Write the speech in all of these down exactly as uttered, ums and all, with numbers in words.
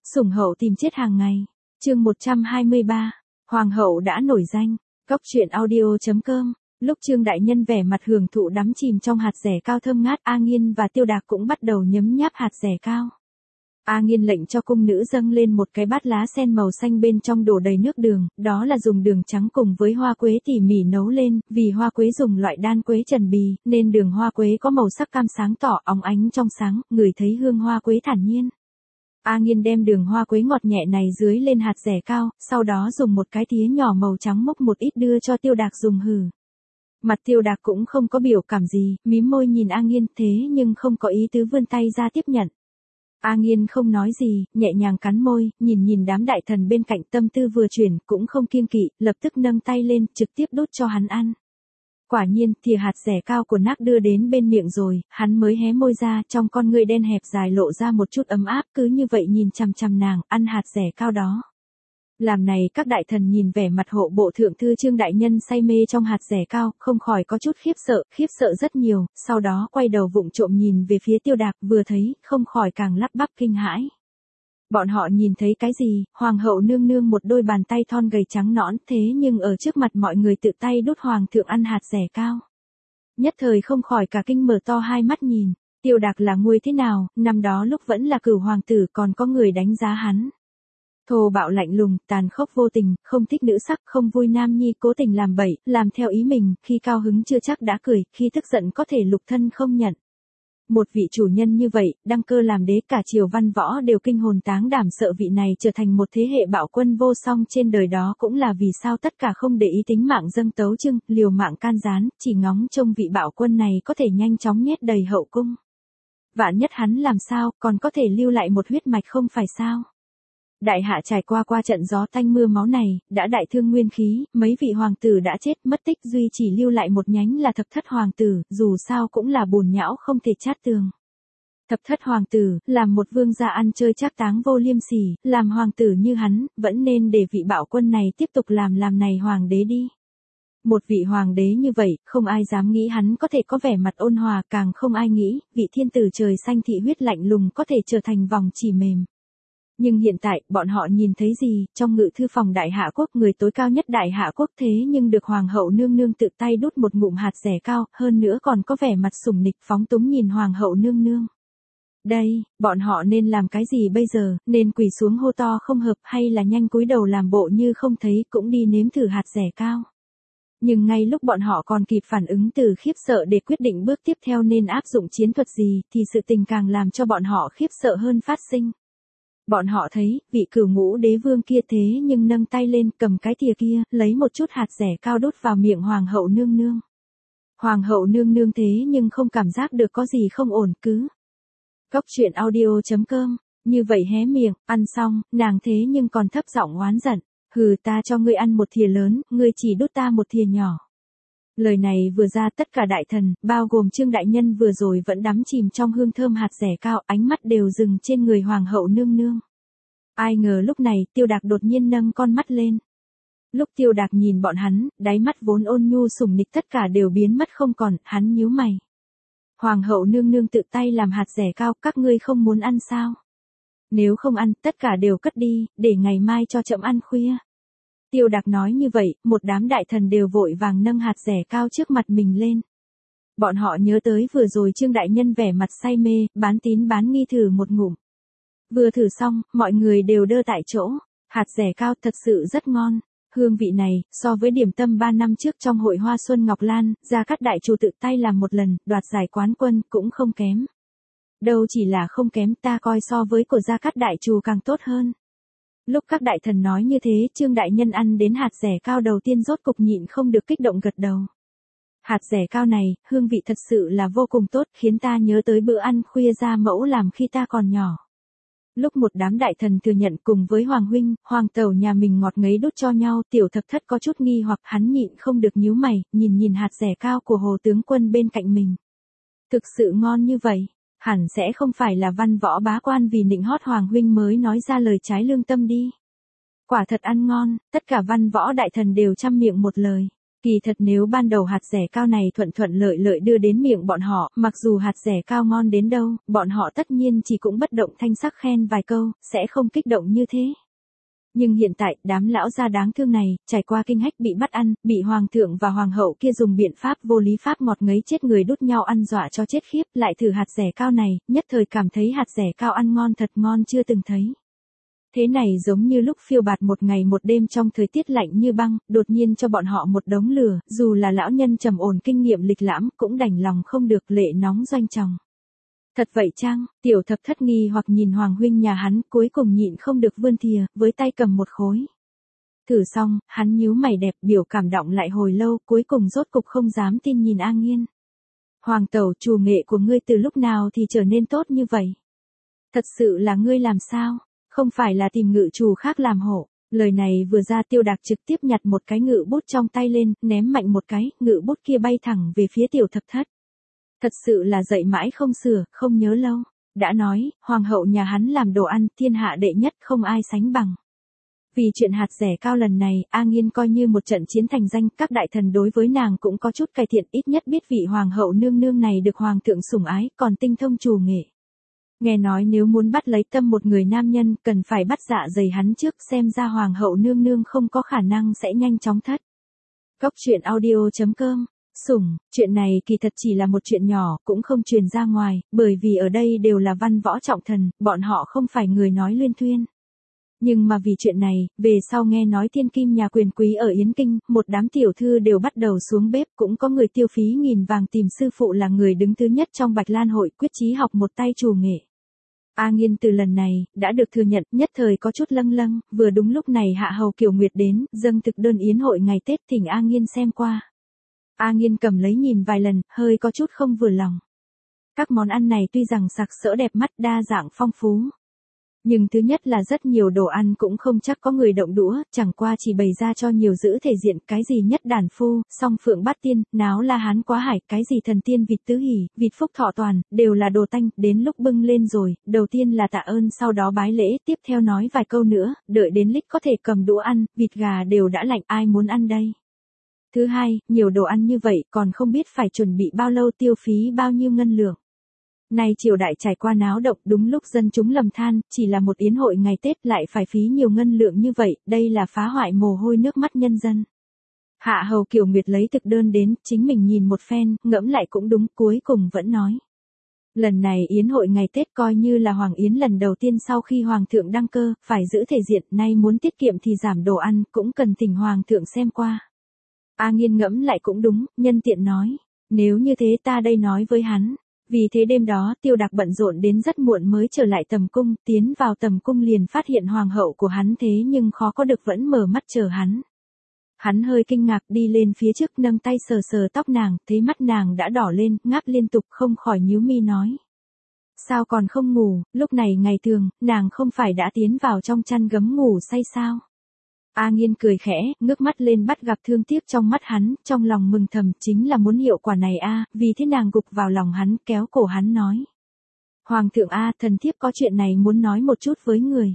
Sủng hậu tìm chết hàng ngày. Chương một trăm hai mươi ba. Hoàng hậu đã nổi danh. Cóc truyện audio chấm com. Lúc Trương đại nhân vẻ mặt hưởng thụ đắm chìm trong hạt dẻ cao thơm ngát, A Nghiên và Tiêu Đạc cũng bắt đầu nhấm nháp hạt dẻ cao. A Nghiên lệnh cho cung nữ dâng lên một cái bát lá sen màu xanh, bên trong đổ đầy nước đường, đó là dùng đường trắng cùng với hoa quế tỉ mỉ nấu lên, vì hoa quế dùng loại đan quế trần bì, nên đường hoa quế có màu sắc cam sáng tỏ, óng ánh trong sáng, ngửi thấy hương hoa quế thản nhiên. A Nghiên đem đường hoa quế ngọt nhẹ này dưới lên hạt dẻ cao, sau đó dùng một cái thìa nhỏ màu trắng múc một ít đưa cho Tiêu Đạc dùng hử. Mặt Tiêu Đạc cũng không có biểu cảm gì, mím môi nhìn A Nghiên, thế nhưng không có ý tứ vươn tay ra tiếp nhận. A Nghiên không nói gì, nhẹ nhàng cắn môi, nhìn nhìn đám đại thần bên cạnh, tâm tư vừa chuyển, cũng không kiêng kỵ, lập tức nâng tay lên, trực tiếp đút cho hắn ăn. Quả nhiên, thìa hạt dẻ cao của Nác đưa đến bên miệng rồi, hắn mới hé môi ra, trong con ngươi đen hẹp dài lộ ra một chút ấm áp, cứ như vậy nhìn chằm chằm nàng, ăn hạt dẻ cao đó. Làm này các đại thần nhìn vẻ mặt hộ bộ thượng thư Trương đại nhân say mê trong hạt dẻ cao, không khỏi có chút khiếp sợ, khiếp sợ rất nhiều, sau đó quay đầu vụng trộm nhìn về phía Tiêu Đạc, vừa thấy, không khỏi càng lắp bắp kinh hãi. Bọn họ nhìn thấy cái gì? Hoàng hậu nương nương một đôi bàn tay thon gầy trắng nõn, thế nhưng ở trước mặt mọi người tự tay đút hoàng thượng ăn hạt dẻ cao. Nhất thời không khỏi cả kinh mở to hai mắt nhìn. Tiêu Đạc là nguôi thế nào, năm đó lúc vẫn là cửu hoàng tử còn có người đánh giá hắn. Thô bạo lạnh lùng, tàn khốc vô tình, không thích nữ sắc, không vui nam nhi, cố tình làm bậy, làm theo ý mình, khi cao hứng chưa chắc đã cười, khi tức giận có thể lục thân không nhận. Một vị chủ nhân như vậy, đăng cơ làm đế, cả triều văn võ đều kinh hồn táng đảm, sợ vị này trở thành một thế hệ bạo quân vô song trên đời, đó cũng là vì sao tất cả không để ý tính mạng dâng tấu trưng, liều mạng can gián, chỉ ngóng trông vị bạo quân này có thể nhanh chóng nhét đầy hậu cung. Vạn nhất hắn làm sao, còn có thể lưu lại một huyết mạch không phải sao? Đại hạ trải qua qua trận gió tanh mưa máu này, đã đại thương nguyên khí, mấy vị hoàng tử đã chết mất tích, duy chỉ lưu lại một nhánh là thập thất hoàng tử, dù sao cũng là bùn nhão không thể chát tường. Thập thất hoàng tử, làm một vương gia ăn chơi trác táng vô liêm sỉ, làm hoàng tử như hắn, vẫn nên để vị bạo quân này tiếp tục làm làm này hoàng đế đi. Một vị hoàng đế như vậy, không ai dám nghĩ hắn có thể có vẻ mặt ôn hòa, càng không ai nghĩ, vị thiên tử trời xanh thị huyết lạnh lùng có thể trở thành vòng chỉ mềm. Nhưng hiện tại, bọn họ nhìn thấy gì, trong ngự thư phòng đại hạ quốc, người tối cao nhất đại hạ quốc, thế nhưng được hoàng hậu nương nương tự tay đút một ngụm hạt dẻ cao, hơn nữa còn có vẻ mặt sủng nịch phóng túng nhìn hoàng hậu nương nương. Đây, bọn họ nên làm cái gì bây giờ, nên quỳ xuống hô to không hợp, hay là nhanh cúi đầu làm bộ như không thấy, cũng đi nếm thử hạt dẻ cao. Nhưng ngay lúc bọn họ còn kịp phản ứng từ khiếp sợ để quyết định bước tiếp theo nên áp dụng chiến thuật gì, thì sự tình càng làm cho bọn họ khiếp sợ hơn phát sinh. Bọn họ thấy, vị cửu ngũ đế vương kia thế nhưng nâng tay lên, cầm cái thìa kia, lấy một chút hạt dẻ cao đút vào miệng hoàng hậu nương nương. Hoàng hậu nương nương thế nhưng không cảm giác được có gì không ổn, cứ. Cóc truyện audio chấm com, như vậy hé miệng, ăn xong, nàng thế nhưng còn thấp giọng oán giận, hừ, ta cho ngươi ăn một thìa lớn, ngươi chỉ đút ta một thìa nhỏ. Lời này vừa ra, tất cả đại thần, bao gồm Trương đại nhân vừa rồi vẫn đắm chìm trong hương thơm hạt dẻ cao, ánh mắt đều dừng trên người hoàng hậu nương nương. Ai ngờ lúc này, Tiêu Đạc đột nhiên nâng con mắt lên. Lúc Tiêu Đạc nhìn bọn hắn, đáy mắt vốn ôn nhu sủng nịch tất cả đều biến mất không còn, hắn nhíu mày. Hoàng hậu nương nương tự tay làm hạt dẻ cao, các ngươi không muốn ăn sao? Nếu không ăn, tất cả đều cất đi, để ngày mai cho chậm ăn khuya. Tiêu Đạc nói như vậy, một đám đại thần đều vội vàng nâng hạt dẻ cao trước mặt mình lên. Bọn họ nhớ tới vừa rồi Trương đại nhân vẻ mặt say mê, bán tín bán nghi thử một ngụm. Vừa thử xong, mọi người đều đơ tại chỗ, hạt dẻ cao thật sự rất ngon. Hương vị này, so với điểm tâm ba năm trước trong hội hoa xuân Ngọc Lan, Gia Cát đại chủ tự tay làm một lần, đoạt giải quán quân, cũng không kém. Đâu chỉ là không kém, ta coi so với của Gia Cát đại chủ càng tốt hơn. Lúc các đại thần nói như thế, Trương đại nhân ăn đến hạt dẻ cao đầu tiên rốt cục nhịn không được kích động gật đầu. Hạt dẻ cao này, hương vị thật sự là vô cùng tốt, khiến ta nhớ tới bữa ăn khuya gia mẫu làm khi ta còn nhỏ. Lúc một đám đại thần thừa nhận cùng với hoàng huynh, hoàng tẩu nhà mình ngọt ngấy đút cho nhau, tiểu thập thất có chút nghi hoặc, hắn nhịn không được nhíu mày, nhìn nhìn hạt dẻ cao của hồ tướng quân bên cạnh mình. Thực sự ngon như vậy. Hẳn sẽ không phải là văn võ bá quan vì nịnh hót hoàng huynh mới nói ra lời trái lương tâm đi. Quả thật ăn ngon, tất cả văn võ đại thần đều chăm miệng một lời. Kỳ thật nếu ban đầu hạt dẻ cao này thuận thuận lợi lợi đưa đến miệng bọn họ, mặc dù hạt dẻ cao ngon đến đâu, bọn họ tất nhiên chỉ cũng bất động thanh sắc khen vài câu, sẽ không kích động như thế. Nhưng hiện tại, đám lão gia đáng thương này, trải qua kinh hách bị bắt ăn, bị hoàng thượng và hoàng hậu kia dùng biện pháp vô lý pháp ngọt ngấy chết người đút nhau ăn dọa cho chết khiếp, lại thử hạt dẻ cao này, nhất thời cảm thấy hạt dẻ cao ăn ngon thật ngon chưa từng thấy. Thế này giống như lúc phiêu bạt một ngày một đêm trong thời tiết lạnh như băng, đột nhiên cho bọn họ một đống lửa, dù là lão nhân trầm ổn kinh nghiệm lịch lãm, cũng đành lòng không được lệ nóng doanh chồng. Thật vậy chăng? Tiểu thập thất nghi hoặc nhìn hoàng huynh nhà hắn, cuối cùng nhịn không được vươn thìa, với tay cầm một khối. Thử xong, hắn nhíu mày đẹp, biểu cảm động lại hồi lâu, cuối cùng rốt cục không dám tin nhìn A Nghiên. Hoàng tẩu, chủ nghệ của ngươi từ lúc nào thì trở nên tốt như vậy? Thật sự là ngươi làm sao? Không phải là tìm ngự chủ khác làm hộ. Lời này vừa ra Tiêu Đạc trực tiếp nhặt một cái ngự bút trong tay lên, ném mạnh một cái, ngự bút kia bay thẳng về phía tiểu thập thất. Thật sự là dạy mãi không sửa, không nhớ lâu. Đã nói, hoàng hậu nhà hắn làm đồ ăn, thiên hạ đệ nhất không ai sánh bằng. Vì chuyện hạt rẻ cao lần này, A Nghiên coi như một trận chiến thành danh, các đại thần đối với nàng cũng có chút cải thiện, ít nhất biết vị hoàng hậu nương nương này được hoàng thượng sủng ái, còn tinh thông chủ nghệ. Nghe nói nếu muốn bắt lấy tâm một người nam nhân, cần phải bắt dạ dày hắn trước, xem ra hoàng hậu nương nương không có khả năng sẽ nhanh chóng thất. Góc truyện audio chấm com. Sủng, chuyện này kỳ thật chỉ là một chuyện nhỏ, cũng không truyền ra ngoài, bởi vì ở đây đều là văn võ trọng thần, bọn họ không phải người nói luyên thuyên. Nhưng mà vì chuyện này, về sau nghe nói thiên kim nhà quyền quý ở Yến Kinh, một đám tiểu thư đều bắt đầu xuống bếp, cũng có người tiêu phí nghìn vàng tìm sư phụ là người đứng thứ nhất trong Bạch Lan hội, quyết chí học một tay chủ nghệ. A Nghiên từ lần này, đã được thừa nhận, nhất thời có chút lâng lâng, vừa đúng lúc này Hạ Hầu Kiều Nguyệt đến, dâng thực đơn yến hội ngày Tết thỉnh A Nghiên xem qua. A Nghiên cầm lấy nhìn vài lần, hơi có chút không vừa lòng. Các món ăn này tuy rằng sặc sỡ đẹp mắt, đa dạng phong phú. Nhưng thứ nhất là rất nhiều đồ ăn cũng không chắc có người động đũa, chẳng qua chỉ bày ra cho nhiều giữ thể diện, cái gì nhất đàn phu, song phượng bát tiên, náo la hán quá hải, cái gì thần tiên vịt tứ hỷ, vịt phúc thọ toàn, đều là đồ tanh, đến lúc bưng lên rồi, đầu tiên là tạ ơn sau đó bái lễ, tiếp theo nói vài câu nữa, đợi đến lích có thể cầm đũa ăn, vịt gà đều đã lạnh, ai muốn ăn đây. Thứ hai, nhiều đồ ăn như vậy, còn không biết phải chuẩn bị bao lâu tiêu phí bao nhiêu ngân lượng. Nay triều đại trải qua náo động đúng lúc dân chúng lầm than, chỉ là một yến hội ngày Tết lại phải phí nhiều ngân lượng như vậy, đây là phá hoại mồ hôi nước mắt nhân dân. Hạ Hầu Kiều Nguyệt lấy thực đơn đến, chính mình nhìn một phen, ngẫm lại cũng đúng, cuối cùng vẫn nói. Lần này yến hội ngày Tết coi như là Hoàng Yến lần đầu tiên sau khi Hoàng thượng đăng cơ, phải giữ thể diện, nay muốn tiết kiệm thì giảm đồ ăn, cũng cần thỉnh Hoàng thượng xem qua. A Nghiên ngẫm lại cũng đúng, nhân tiện nói, nếu như thế ta đây nói với hắn. Vì thế đêm đó Tiêu Đạc bận rộn đến rất muộn mới trở lại tầm cung, tiến vào tầm cung liền phát hiện hoàng hậu của hắn thế nhưng khó có được vẫn mở mắt chờ hắn. Hắn hơi kinh ngạc đi lên phía trước nâng tay sờ sờ tóc nàng, thấy mắt nàng đã đỏ lên, ngáp liên tục không khỏi nhíu mi nói. Sao còn không ngủ, lúc này ngày thường, nàng không phải đã tiến vào trong chăn gấm ngủ say sao? A Nghiên cười khẽ, ngước mắt lên bắt gặp thương tiếc trong mắt hắn, trong lòng mừng thầm chính là muốn hiệu quả này a, vì thế nàng gục vào lòng hắn, kéo cổ hắn nói. Hoàng thượng a, thần thiếp có chuyện này muốn nói một chút với người.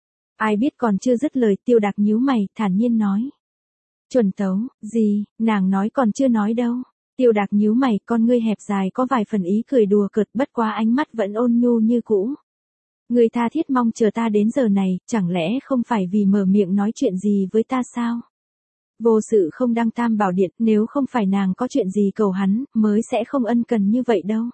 Ai biết còn chưa dứt lời, Tiêu Đạc nhíu mày, thản nhiên nói. Chuẩn tấu, gì, nàng nói còn chưa nói đâu. Tiêu Đạc nhíu mày, con ngươi hẹp dài có vài phần ý cười đùa cợt, bất quá ánh mắt vẫn ôn nhu như cũ. Người tha thiết mong chờ ta đến giờ này, chẳng lẽ không phải vì mở miệng nói chuyện gì với ta sao? Vô sự không đăng tam bảo điện, nếu không phải nàng có chuyện gì cầu hắn, mới sẽ không ân cần như vậy đâu.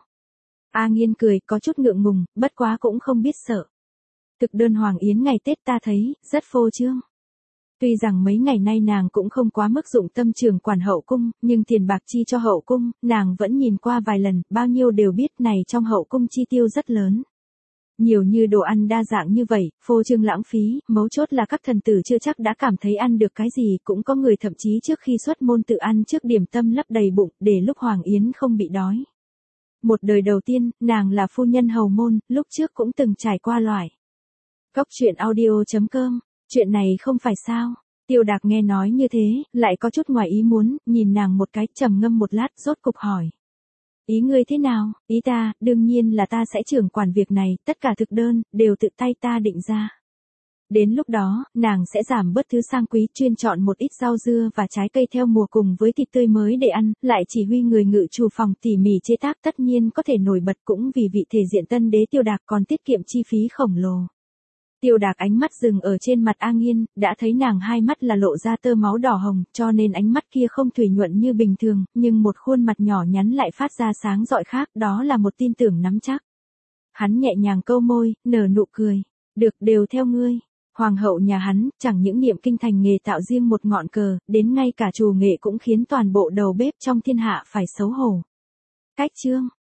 A Nghiên cười, có chút ngượng ngùng, bất quá cũng không biết sợ. Thực đơn Hoàng Yến ngày Tết ta thấy, rất phô trương. Tuy rằng mấy ngày nay nàng cũng không quá mức dụng tâm trường quản hậu cung, nhưng tiền bạc chi cho hậu cung, nàng vẫn nhìn qua vài lần, bao nhiêu đều biết này trong hậu cung chi tiêu rất lớn. Nhiều như đồ ăn đa dạng như vậy, phô trương lãng phí, mấu chốt là các thần tử chưa chắc đã cảm thấy ăn được cái gì, cũng có người thậm chí trước khi xuất môn tự ăn trước điểm tâm lấp đầy bụng, để lúc Hoàng Yến không bị đói. Một đời đầu tiên, nàng là phu nhân hầu môn, lúc trước cũng từng trải qua loại. Góc truyện audio chấm com, chuyện này không phải sao. Tiêu Đạc nghe nói như thế, lại có chút ngoài ý muốn, nhìn nàng một cái, trầm ngâm một lát, rốt cục hỏi. Ý ngươi thế nào? Ý ta, đương nhiên là ta sẽ trưởng quản việc này, tất cả thực đơn, đều tự tay ta định ra. Đến lúc đó, nàng sẽ giảm bớt thứ sang quý, chuyên chọn một ít rau dưa và trái cây theo mùa cùng với thịt tươi mới để ăn, lại chỉ huy người ngự trù phòng tỉ mỉ chế tác, tất nhiên có thể nổi bật, cũng vì vị thể diện tân đế Tiêu Đạc còn tiết kiệm chi phí khổng lồ. Tiêu Đạc ánh mắt dừng ở trên mặt A Nghiên, đã thấy nàng hai mắt là lộ ra tơ máu đỏ hồng, cho nên ánh mắt kia không thủy nhuận như bình thường, nhưng một khuôn mặt nhỏ nhắn lại phát ra sáng rọi khác, đó là một tin tưởng nắm chắc. Hắn nhẹ nhàng câu môi, nở nụ cười. Được, đều theo ngươi. Hoàng hậu nhà hắn, chẳng những niệm kinh thành nghề tạo riêng một ngọn cờ, đến ngay cả trù nghệ cũng khiến toàn bộ đầu bếp trong thiên hạ phải xấu hổ. Cách chương